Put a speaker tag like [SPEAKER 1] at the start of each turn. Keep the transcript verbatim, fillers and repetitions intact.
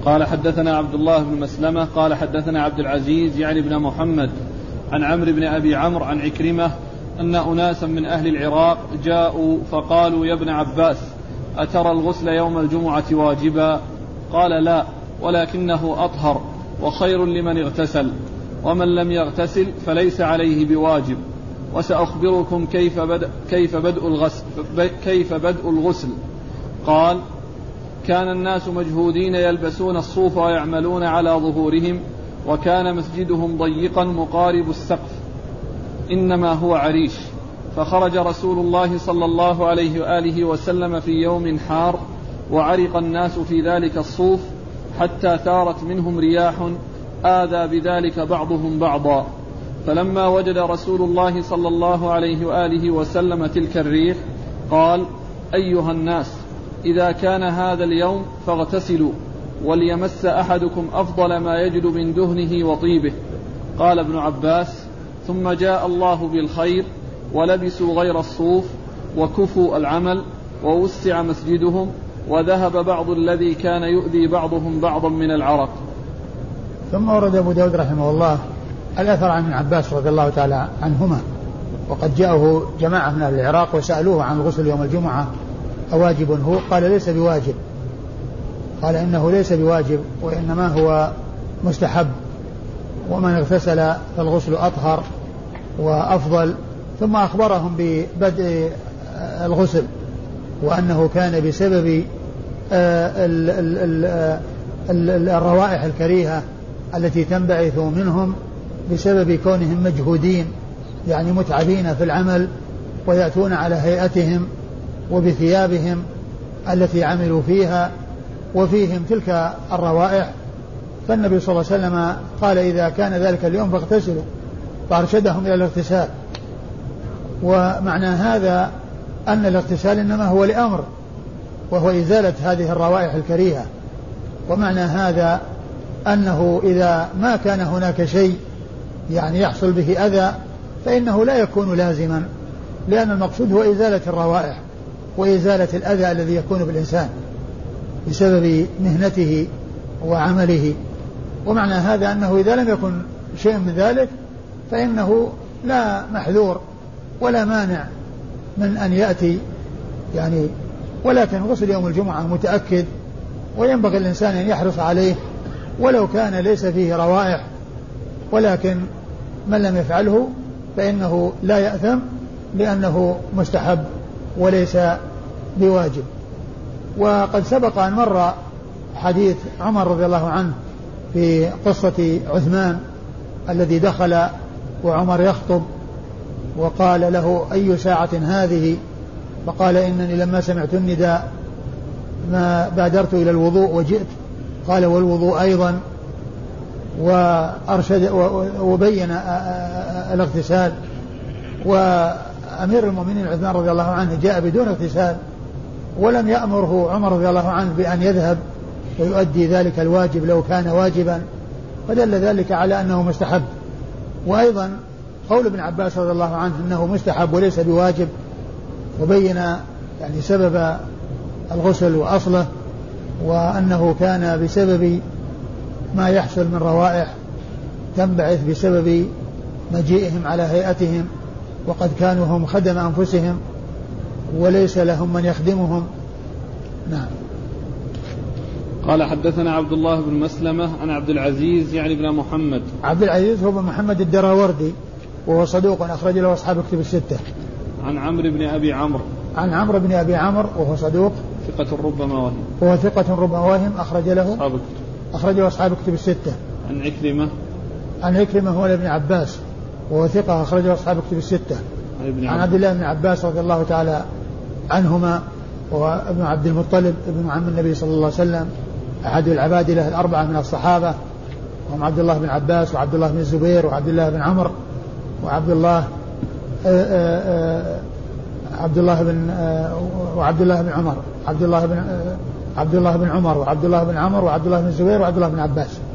[SPEAKER 1] قال حدثنا عبد الله بن مسلمة قال حدثنا عبد العزيز يعني بن محمد عن عمرو بن أبي عمرو عن عكرمة أن أناسا من أهل العراق جاءوا فقالوا يا ابن عباس أترى الغسل يوم الجمعة واجبا؟ قال لا، ولكنه أطهر وخير لمن اغتسل، ومن لم يغتسل فليس عليه بواجب. وسأخبركم كيف بدأ, كيف بدء الغسل, كيف بدء الغسل. قال كان الناس مجهودين يلبسون الصوف ويعملون على ظهورهم، وكان مسجدهم ضيقا مقارب السقف إنما هو عريش، فخرج رسول الله صلى الله عليه وآله وسلم في يوم حار وعرق الناس في ذلك الصوف حتى ثارت منهم رياح آذى بذلك بعضهم بعضا. فلما وجد رسول الله صلى الله عليه وآله وسلم تلك الريح قال أيها الناس إذا كان هذا اليوم فاغتسلوا، وليمس أحدكم أفضل ما يجد من دهنه وطيبه. قال ابن عباس ثم جاء الله بالخير ولبسوا غير الصوف وكفوا العمل ووسع مسجدهم، وذهب بعض الذي كان يؤذي بعضهم بعضا من العرق.
[SPEAKER 2] ثم ورد أبو داود رحمه الله الأثر عن ابن عباس رضي الله تعالى عنهما، وقد جاءه جماعة من أهل العراق وسألوه عن الغسل يوم الجمعة أواجب هو؟ قال ليس بواجب، قال إنه ليس بواجب وإنما هو مستحب، ومن اغتسل فالغسل أطهر وأفضل. ثم أخبرهم ببدء الغسل وأنه كان بسبب الروائح الكريهة التي تنبعث منهم بسبب كونهم مجهودين، يعني متعبين في العمل ويأتون على هيئتهم وبثيابهم التي عملوا فيها وفيهم تلك الروائح. فالنبي صلى الله عليه وسلم قال إذا كان ذلك اليوم فاغتسلوا، فأرشدهم إلى الاغتسال. ومعنى هذا أن الاغتسال إنما هو لأمر، وهو إزالة هذه الروائح الكريهة. ومعنى هذا أنه إذا ما كان هناك شيء يعني يحصل به أذى فإنه لا يكون لازما، لأن المقصود هو إزالة الروائح وإزالة الأذى الذي يكون بالإنسان بسبب مهنته وعمله. ومعنى هذا أنه إذا لم يكن شيء من ذلك فإنه لا محذور ولا مانع من أن يأتي يعني. ولكن غسل يوم الجمعة متأكد، وينبغي الإنسان أن يحرص عليه ولو كان ليس فيه روائح، ولكن من لم يفعله فإنه لا يأثم لأنه مستحب وليس بواجب. وقد سبق أن مر حديث عمر رضي الله عنه في قصة عثمان الذي دخل وعمر يخطب وقال له أي ساعة هذه؟ فقال إنني لما سمعت النداء ما بادرت إلى الوضوء وجئت. قال والوضوء أيضا، وأرشد وبين الاغتسال. وأمير المؤمنين عثمان رضي الله عنه جاء بدون اغتسال ولم يأمره عمر رضي الله عنه بأن يذهب ويؤدي ذلك الواجب لو كان واجبا، فدل ذلك على أنه مستحب. وأيضا قول ابن عباس رضي الله عنه أنه مستحب وليس بواجب، وبين يعني سبب الغسل وأصله، وأنه كان بسبب ما يحصل من روائح تنبعث بسبب مجيئهم على هيئتهم، وقد كانوا هم خدم أنفسهم وليس لهم من يخدمهم. نعم.
[SPEAKER 1] قال حدثنا عبد الله بن مسلمة عن عبد العزيز يعني بن محمد.
[SPEAKER 2] عبد العزيز هو بن محمد الدراوردي وهو صدوق أخرج له أصحاب كتب الستة.
[SPEAKER 1] عن عمرو بن أبي عمرو.
[SPEAKER 2] عن عمرو بن أبي عمرو وهو صدوق
[SPEAKER 1] ثقة ربما وهم.
[SPEAKER 2] وهو ثقة ربما وهم أخرج له
[SPEAKER 1] أصحاب الكتب.
[SPEAKER 2] أخرج له أصحاب كتب الستة.
[SPEAKER 1] عن عكرمة.
[SPEAKER 2] عن عكرمة هو ابن عباس وهو ثقة أخرج له أصحاب كتب الستة. عن, عن عبد الله بن عباس رضي الله تعالى عنهما، وهو ابن عبد المطلب ابن عم النبي صلى الله عليه وسلم، أحد العبادلة الأربعة من الصحابة، وهم عبد الله بن عباس وعبد الله بن الزبير وعبد الله بن عمرو وعبد الله آآ آآ عبد الله بن وعبد الله بن عمر عبد الله بن عبد الله بن عمر وعبد الله بن عمر وعبد الله بن الزبير وعبد الله بن عباس.